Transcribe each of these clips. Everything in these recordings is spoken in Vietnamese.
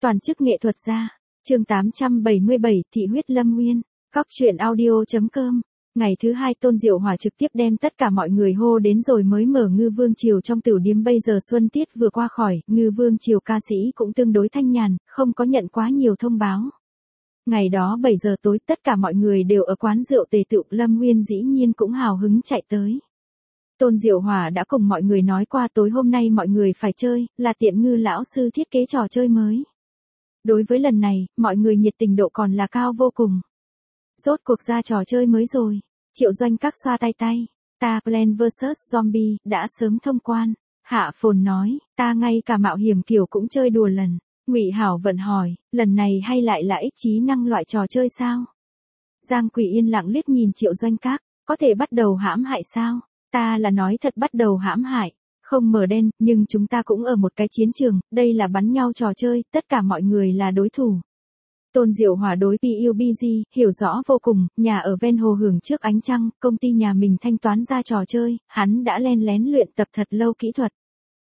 Toàn chức nghệ thuật gia. Chương 877, Thị huyết Lâm Nguyên. Cóc truyện audio.com. Ngày thứ hai Tôn Diệu Hỏa trực tiếp đem tất cả mọi người hô đến rồi mới mở Ngư Vương Triều trong tiểu điếm. Bây giờ xuân tiết vừa qua khỏi, Ngư Vương Triều ca sĩ cũng tương đối thanh nhàn, không có nhận quá nhiều thông báo. Ngày đó 7 giờ tối tất cả mọi người đều ở quán rượu tề tựu, Lâm Nguyên dĩ nhiên cũng hào hứng chạy tới. Tôn Diệu Hỏa đã cùng mọi người nói qua tối hôm nay mọi người phải chơi, là Tiện Ngư lão sư thiết kế trò chơi mới. Đối với lần này, mọi người nhiệt tình độ còn là cao vô cùng. Rốt cuộc ra trò chơi mới rồi. Triệu Doanh Các xoa tay tay. Ta Plan vs Zombie đã sớm thông quan. Hạ Phồn nói, ta ngay cả mạo hiểm kiểu cũng chơi đùa lần. Ngụy Hảo Vận hỏi, lần này hay lại là ích trí năng loại trò chơi sao? Giang Quỷ yên lặng liếc nhìn Triệu Doanh Các, có thể bắt đầu hãm hại sao? Ta là nói thật bắt đầu hãm hại. Không mờ đen, nhưng chúng ta cũng ở một cái chiến trường, đây là bắn nhau trò chơi, tất cả mọi người là đối thủ. Tôn Diệu Hỏa đối PUBG, hiểu rõ vô cùng, nhà ở ven hồ hưởng trước ánh trăng, công ty nhà mình thanh toán ra trò chơi, hắn đã len lén luyện tập thật lâu kỹ thuật.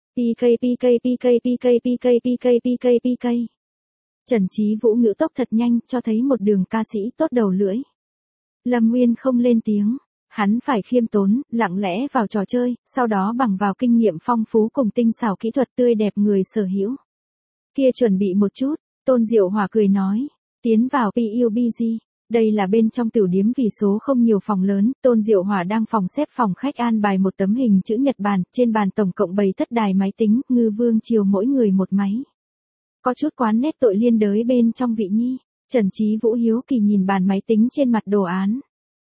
PK. Trần Chí Vũ ngữ tốc thật nhanh, cho thấy một đường ca sĩ tốt đầu lưỡi. Lâm Nguyên không lên tiếng. Hắn phải khiêm tốn, lặng lẽ vào trò chơi, sau đó bằng vào kinh nghiệm phong phú cùng tinh xảo kỹ thuật tươi đẹp người sở hữu. Kia chuẩn bị một chút, Tôn Diệu Hỏa cười nói, tiến vào PUBG. Đây là bên trong tiểu điếm vì số không nhiều phòng lớn, Tôn Diệu Hỏa đang phòng xếp phòng khách an bài một tấm hình chữ nhật bàn, trên bàn tổng cộng 7 thất đài máy tính, Ngư Vương Triều mỗi người một máy. Có chút quán nét tội liên đới bên trong vị nhi, Trần Chí Vũ hiếu kỳ nhìn bàn máy tính trên mặt đồ án.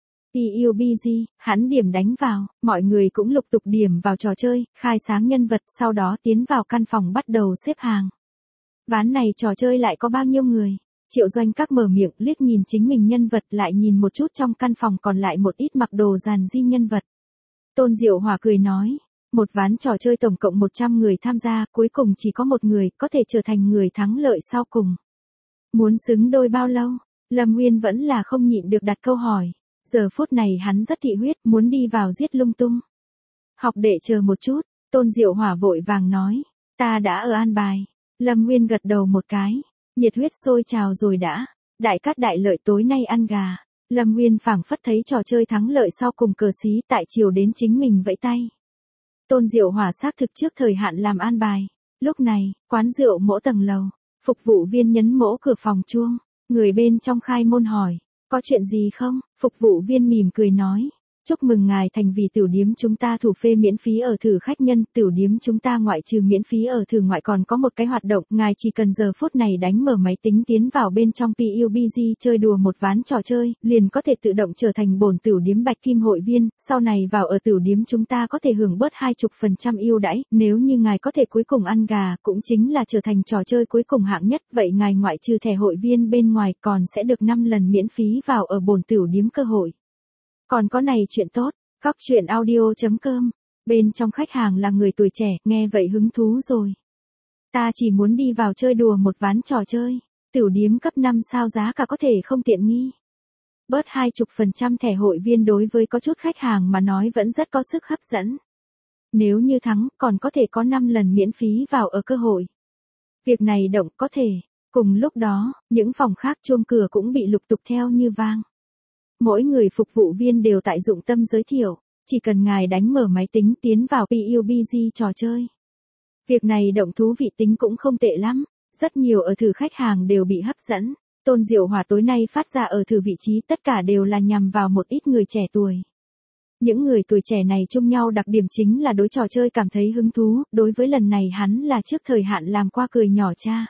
PUBG, hắn điểm đánh vào, mọi người cũng lục tục điểm vào trò chơi, khai sáng nhân vật, sau đó tiến vào căn phòng bắt đầu xếp hàng. Ván này trò chơi lại có bao nhiêu người? Triệu Doanh Các mở miệng liếc nhìn chính mình nhân vật, lại nhìn một chút trong căn phòng còn lại một ít mặc đồ giàn di nhân vật. Tôn Diệu Hỏa cười nói, một ván trò chơi tổng cộng 100 người tham gia, cuối cùng chỉ có một người có thể trở thành người thắng lợi sau cùng. Muốn xứng đôi bao lâu? Lâm Nguyên vẫn là không nhịn được đặt câu hỏi. Giờ phút này hắn rất thị huyết, muốn đi vào giết lung tung. Học đệ chờ một chút, Tôn Diệu Hỏa vội vàng nói, ta đã ở an bài. Lâm Nguyên gật đầu một cái, nhiệt huyết sôi trào rồi đã. Đại cát đại lợi tối nay ăn gà. Lâm Nguyên phảng phất thấy trò chơi thắng lợi sau cùng cờ xí tại chiều đến chính mình vẫy tay. Tôn Diệu Hỏa xác thực trước thời hạn làm an bài. Lúc này, quán rượu mỗi tầng lầu, phục vụ viên nhấn mỗ cửa phòng chuông, người bên trong khai môn hỏi. Có chuyện gì không? Phục vụ viên mỉm cười nói. Chúc mừng ngài thành vì tiểu điếm chúng ta thủ phê miễn phí ở thử khách nhân. Tiểu điếm chúng ta ngoại trừ miễn phí ở thử ngoại còn có một cái hoạt động. Ngài chỉ cần giờ phút này đánh mở máy tính tiến vào bên trong PUBG chơi đùa một ván trò chơi, liền có thể tự động trở thành bổn tiểu điếm bạch kim hội viên. Sau này vào ở tiểu điếm chúng ta có thể hưởng bớt 20% ưu đãi. Nếu như ngài có thể cuối cùng ăn gà, cũng chính là trở thành trò chơi cuối cùng hạng nhất. Vậy ngài ngoại trừ thẻ hội viên bên ngoài còn sẽ được 5 lần miễn phí vào ở bổn tiểu điếm cơ hội. Còn có này chuyện tốt, Cóc truyện audio.com, bên trong khách hàng là người tuổi trẻ, nghe vậy hứng thú rồi. Ta chỉ muốn đi vào chơi đùa một ván trò chơi, tiểu điếm cấp 5 sao giá cả có thể không tiện nghi. Bớt 20% thẻ hội viên đối với có chút khách hàng mà nói vẫn rất có sức hấp dẫn. Nếu như thắng, còn có thể có 5 lần miễn phí vào ở cơ hội. Việc này động có thể, cùng lúc đó, những phòng khác chuông cửa cũng bị lục tục theo như vang. Mỗi người phục vụ viên đều tại dụng tâm giới thiệu, chỉ cần ngài đánh mở máy tính tiến vào PUBG trò chơi. Việc này động thú vị tính cũng không tệ lắm, rất nhiều ở thử khách hàng đều bị hấp dẫn. Tôn Diệu Hỏa tối nay phát ra ở thử vị trí tất cả đều là nhằm vào một ít người trẻ tuổi. Những người tuổi trẻ này chung nhau đặc điểm chính là đối trò chơi cảm thấy hứng thú, đối với lần này hắn là trước thời hạn làm qua cười nhỏ cha.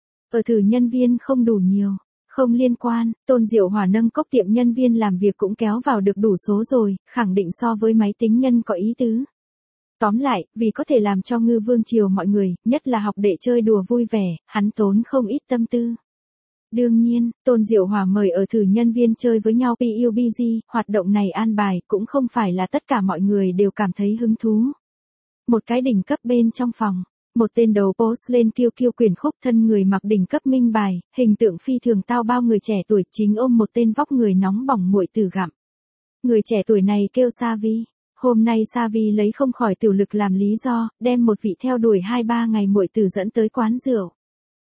Ở thử nhân viên không đủ nhiều. Không liên quan, Tôn Diệu Hỏa nâng cốc tiệm nhân viên làm việc cũng kéo vào được đủ số rồi, khẳng định so với máy tính nhân có ý tứ. Tóm lại, vì có thể làm cho Ngư Vương Triều mọi người, nhất là học đệ chơi đùa vui vẻ, hắn tốn không ít tâm tư. Đương nhiên, Tôn Diệu Hỏa mời ở thử nhân viên chơi với nhau PUBG, hoạt động này an bài cũng không phải là tất cả mọi người đều cảm thấy hứng thú. Một cái đỉnh cấp bên trong phòng. Một tên đầu post lên kiêu kiêu quyền khúc thân người mặc đỉnh cấp minh bài, hình tượng phi thường tao bao người trẻ tuổi chính ôm một tên vóc người nóng bỏng muội tử gặm. Người trẻ tuổi này kêu Savi. Hôm nay Savi lấy không khỏi tiểu lực làm lý do, đem một vị theo đuổi 2-3 ngày muội tử dẫn tới quán rượu.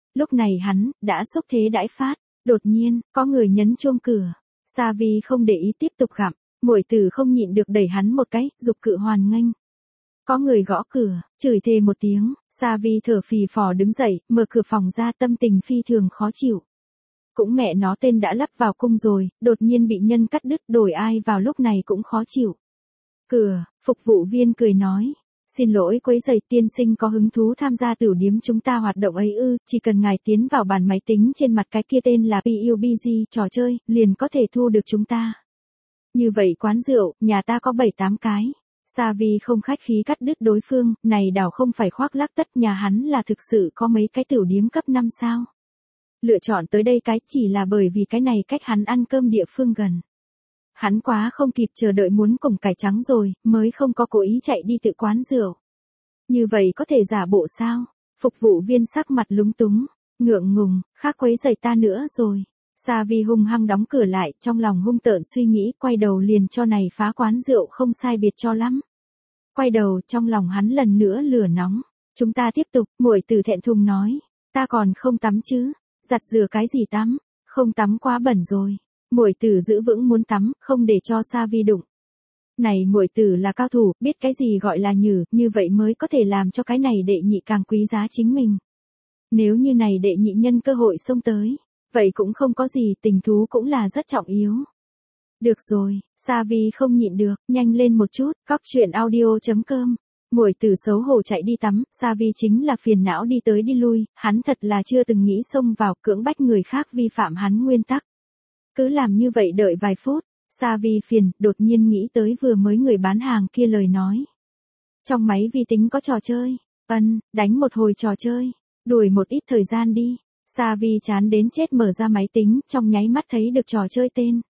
Lúc này hắn, đã xúc thế đãi phát. Đột nhiên, có người nhấn chuông cửa. Sa Vi không để ý tiếp tục gặm. Muội tử không nhịn được đẩy hắn một cái, giục cự hoàn nghênh. Có người gõ cửa, chửi thề một tiếng. Sa Vi thở phì phò đứng dậy, mở cửa phòng ra, tâm tình phi thường khó chịu. Cũng mẹ nó tên đã lắp vào cung rồi, đột nhiên bị nhân cắt đứt, đổi ai vào lúc này cũng khó chịu. Cửa, phục vụ viên cười nói. Xin lỗi quấy rầy, tiên sinh có hứng thú tham gia tiểu điếm chúng ta hoạt động ấy ư? Chỉ cần ngài tiến vào bàn máy tính trên mặt cái kia tên là PUBG trò chơi, liền có thể thu được chúng ta. Như vậy quán rượu, nhà ta có 7-8 cái. Sa Vi không khách khí cắt đứt đối phương, này đảo không phải khoác lác tất, nhà hắn là thực sự có mấy cái tiểu điếm cấp 5 sao. Lựa chọn tới đây cái chỉ là bởi vì cái này cách hắn ăn cơm địa phương gần. Hắn quá không kịp chờ đợi muốn cổng cải trắng rồi, mới không có cố ý chạy đi tự quán rượu. Như vậy có thể giả bộ sao? Phục vụ viên sắc mặt lúng túng, ngượng ngùng, khác quấy rầy ta nữa rồi. Sa Vi hung hăng đóng cửa lại, trong lòng hung tợn suy nghĩ, quay đầu liền cho này phá quán rượu không sai biệt cho lắm. Quay đầu, trong lòng hắn lần nữa lửa nóng. Chúng ta tiếp tục, muội tử thẹn thùng nói. Ta còn không tắm chứ, giặt rửa cái gì tắm, không tắm quá bẩn rồi. Muội tử giữ vững muốn tắm, không để cho Sa Vi đụng. Này muội tử là cao thủ, biết cái gì gọi là nhử, như vậy mới có thể làm cho cái này đệ nhị càng quý giá chính mình. Nếu như này đệ nhị nhân cơ hội xông tới, vậy cũng không có gì, tình thú cũng là rất trọng yếu. Được rồi, Sa Vi không nhịn được, nhanh lên một chút, cóc truyện audio.com. Muội tử xấu hổ chạy đi tắm, Sa Vi chính là phiền não đi tới đi lui, hắn thật là chưa từng nghĩ xông vào cưỡng bách người khác vi phạm hắn nguyên tắc. Cứ làm như vậy đợi vài phút, Sa Vi phiền, đột nhiên nghĩ tới vừa mới người bán hàng kia lời nói. Trong máy vi tính có trò chơi, đánh một hồi trò chơi, đuổi một ít thời gian đi. Sa Vi chán đến chết mở ra máy tính, trong nháy mắt thấy được trò chơi tên.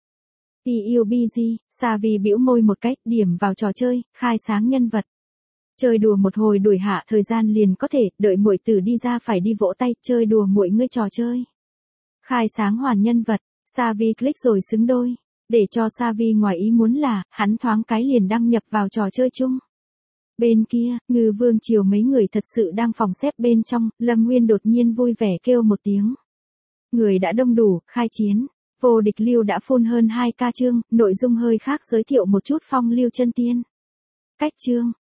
PUBG, Sa Vi bĩu môi một cách, điểm vào trò chơi, khai sáng nhân vật. Chơi đùa một hồi đuổi hạ thời gian liền có thể, đợi muội tử đi ra phải đi vỗ tay, chơi đùa muội ngươi trò chơi. Khai sáng hoàn nhân vật, Sa Vi click rồi xứng đôi. Để cho Sa Vi ngoài ý muốn là, hắn thoáng cái liền đăng nhập vào trò chơi chung. Bên kia, Ngư Vương Triều mấy người thật sự đang phòng xếp bên trong, Lâm Nguyên đột nhiên vui vẻ kêu một tiếng. Người đã đông đủ, khai chiến. Vô địch lưu đã phun hơn 2k chương, nội dung hơi khác giới thiệu một chút phong lưu chân tiên. Cách chương.